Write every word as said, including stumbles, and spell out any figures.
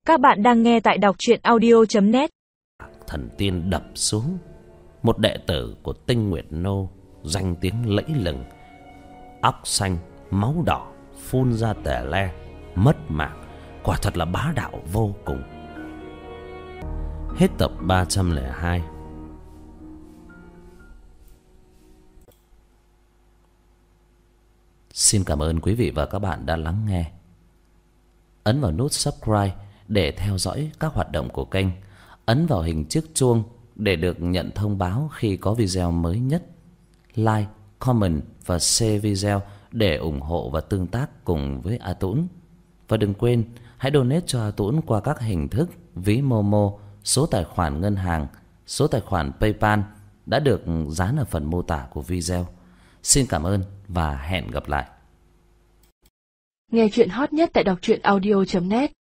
Các bạn đang nghe tại đọc truyện audio chấm net. Thần tiên đập xuống, một đệ tử của Tinh Nguyệt Nô danh tiếng lẫy lừng, óc xanh máu đỏ phun ra tè le, mất mạng, quả thật là bá đạo vô cùng. Hết tập ba trăm lẻ hai. Xin cảm ơn quý vị và các bạn đã lắng nghe. Ấn vào nút subscribe để theo dõi các hoạt động của kênh. Ấn vào hình chiếc chuông để được nhận thông báo khi có video mới nhất. Like, comment và share video để ủng hộ và tương tác cùng với A Tũng. Và đừng quên hãy donate cho A Tũng qua các hình thức ví Momo, số tài khoản ngân hàng, số tài khoản PayPal đã được dán ở phần mô tả của video. Xin cảm ơn và hẹn gặp lại. Nghe truyện hot nhất tại đọc truyện audio chấm net.